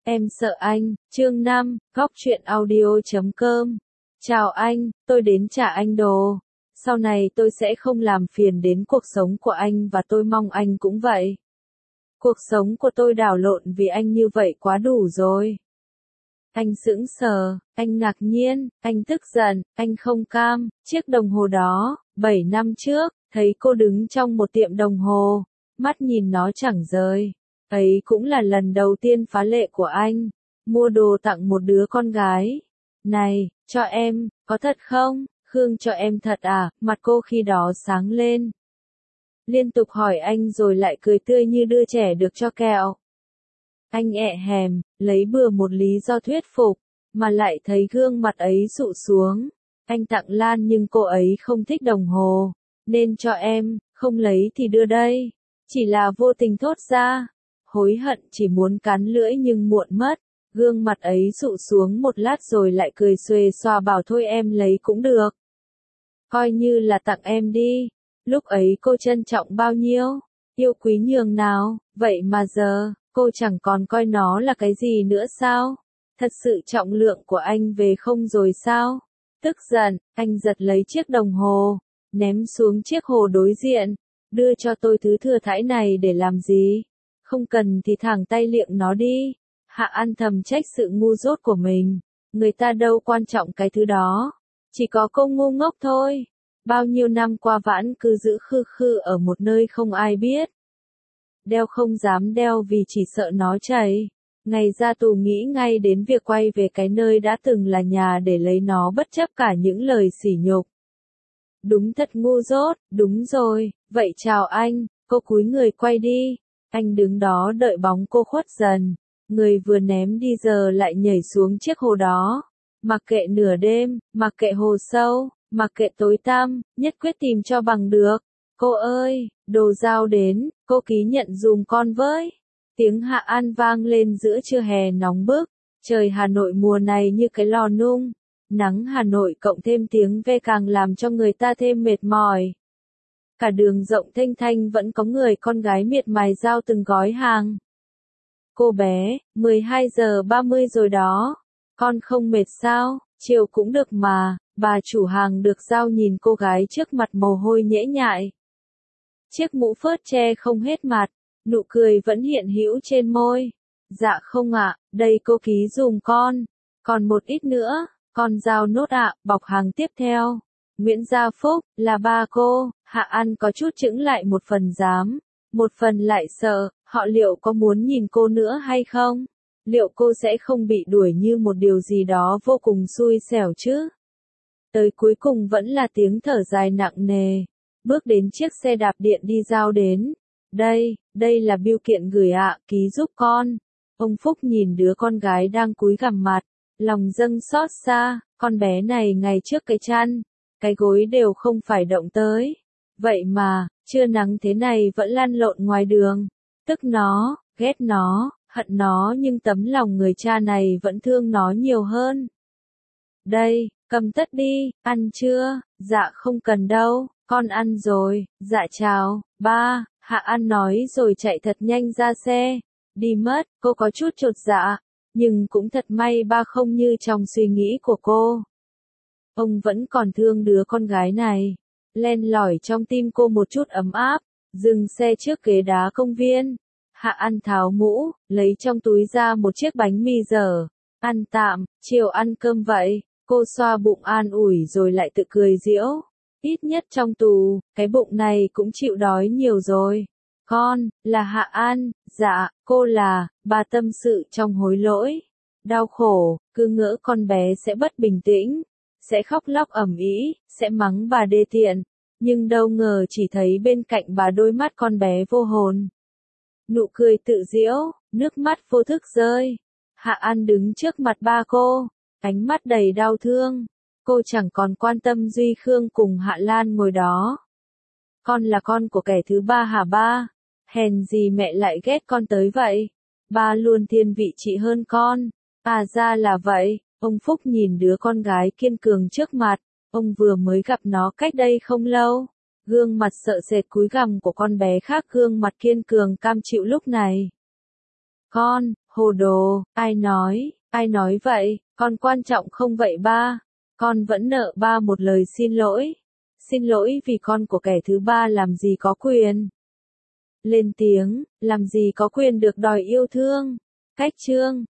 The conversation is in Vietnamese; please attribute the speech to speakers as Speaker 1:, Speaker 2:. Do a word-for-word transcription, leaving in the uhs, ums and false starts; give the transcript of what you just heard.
Speaker 1: Em sợ anh, chương năm, góc truyện audio.com. Chào anh, tôi đến trả anh đồ. Sau này tôi sẽ không làm phiền đến cuộc sống của anh và tôi mong anh cũng vậy. Cuộc sống của tôi đảo lộn vì anh như vậy quá đủ rồi. Anh sững sờ, anh ngạc nhiên, anh tức giận, anh không cam. Chiếc đồng hồ đó, bảy năm trước, thấy cô đứng trong một tiệm đồng hồ, mắt nhìn nó chẳng rời. Ấy cũng là lần đầu tiên phá lệ của anh, mua đồ tặng một đứa con gái. Này, cho em, có thật không? Khương cho em thật à? Mặt cô khi đó sáng lên. Liên tục hỏi anh rồi lại cười tươi như đứa trẻ được cho kẹo. Anh ẹ hèm, lấy bừa một lý do thuyết phục, mà lại thấy gương mặt ấy sụ xuống. Anh tặng Lan nhưng cô ấy không thích đồng hồ, nên cho em, không lấy thì đưa đây. Chỉ là vô tình thốt ra. Hối hận chỉ muốn cắn lưỡi nhưng muộn mất. Gương mặt ấy sụ xuống một lát rồi lại cười xuề xòa bảo thôi em lấy cũng được. Coi như là tặng em đi. Lúc ấy cô trân trọng bao nhiêu, yêu quý nhường nào, vậy mà giờ, cô chẳng còn coi nó là cái gì nữa sao? Thật sự trọng lượng của anh về không rồi sao? Tức giận, anh giật lấy chiếc đồng hồ, ném xuống chiếc hồ đối diện, đưa cho tôi thứ thừa thãi này để làm gì? Không cần thì thẳng tay liệng nó đi. Hạ An thầm trách sự ngu dốt của mình. Người ta đâu quan trọng cái thứ đó. Chỉ có cô ngu ngốc thôi. Bao nhiêu năm qua Vãn cứ giữ khư khư ở một nơi không ai biết. Đeo không dám đeo vì chỉ sợ nó chảy. Ngày ra tù nghĩ ngay đến việc quay về cái nơi đã từng là nhà để lấy nó bất chấp cả những lời sỉ nhục. Đúng thật ngu dốt, đúng rồi, vậy chào anh, cô cúi người quay đi. Anh đứng đó đợi bóng cô khuất dần, người vừa ném đi giờ lại nhảy xuống chiếc hồ đó. Mặc kệ nửa đêm, mặc kệ hồ sâu, mặc kệ tối tăm, nhất quyết tìm cho bằng được. Cô ơi, đồ giao đến, cô ký nhận dùm con với. Tiếng Hạ An vang lên giữa trưa hè nóng bức, trời Hà Nội mùa này như cái lò nung. Nắng Hà Nội cộng thêm tiếng ve càng làm cho người ta thêm mệt mỏi. Cả đường rộng thênh thanh vẫn có người con gái miệt mài giao từng gói hàng. Cô bé, mười hai giờ ba mươi rồi đó. Con không mệt sao? Chiều cũng được mà. Bà chủ hàng được giao nhìn cô gái trước mặt mồ hôi nhễ nhại. Chiếc mũ phớt che không hết mặt, nụ cười vẫn hiện hữu trên môi. Dạ không ạ, đây cô ký dùm con. Còn một ít nữa, con giao nốt ạ, bọc hàng tiếp theo. Nguyễn Gia Phúc, là ba cô. Hạ An có chút chững lại một phần dám, một phần lại sợ, họ liệu có muốn nhìn cô nữa hay không? Liệu cô sẽ không bị đuổi như một điều gì đó vô cùng xui xẻo chứ? Tới cuối cùng vẫn là tiếng thở dài nặng nề, bước đến chiếc xe đạp điện đi giao đến. Đây, đây là bưu kiện gửi ạ, ký giúp con. Ông Phúc nhìn đứa con gái đang cúi gằm mặt, lòng dâng xót xa, con bé này ngày trước cái chăn, cái gối đều không phải động tới. Vậy mà, trưa nắng thế này vẫn lăn lộn ngoài đường. Tức nó, ghét nó, hận nó nhưng tấm lòng người cha này vẫn thương nó nhiều hơn. Đây, cầm tất đi, ăn chưa? Dạ không cần đâu, con ăn rồi, dạ chào, ba, Hạ An nói rồi chạy thật nhanh ra xe. Đi mất, cô có chút chột dạ, nhưng cũng thật may ba không như trong suy nghĩ của cô. Ông vẫn còn thương đứa con gái này. Len lỏi trong tim cô một chút ấm áp, dừng xe trước ghế đá công viên. Hạ An tháo mũ, lấy trong túi ra một chiếc bánh mì dở. Ăn tạm, chiều ăn cơm vậy. Cô xoa bụng an ủi rồi lại tự cười giễu. Ít nhất trong tù, cái bụng này cũng chịu đói nhiều rồi. Con, là Hạ An, dạ, cô là, bà tâm sự trong hối lỗi. Đau khổ, cứ ngỡ con bé sẽ bất bình tĩnh, sẽ khóc lóc ầm ĩ, sẽ mắng bà đê tiện. Nhưng đâu ngờ chỉ thấy bên cạnh bà đôi mắt con bé vô hồn. Nụ cười tự giễu, nước mắt vô thức rơi. Hạ An đứng trước mặt ba cô, ánh mắt đầy đau thương. Cô chẳng còn quan tâm Duy Khương cùng Hạ Lan ngồi đó. Con là con của kẻ thứ ba hả ba? Hèn gì mẹ lại ghét con tới vậy? Ba luôn thiên vị chị hơn con. À ra là vậy. Ông Phúc nhìn đứa con gái kiên cường trước mặt. Ông vừa mới gặp nó cách đây không lâu. Gương mặt sợ sệt cúi gằm của con bé khác gương mặt kiên cường cam chịu lúc này. Con, hồ đồ, ai nói, ai nói vậy, con quan trọng không vậy ba? Con vẫn nợ ba một lời xin lỗi. Xin lỗi vì con của kẻ thứ ba làm gì có quyền lên tiếng, làm gì có quyền được đòi yêu thương. Cách chương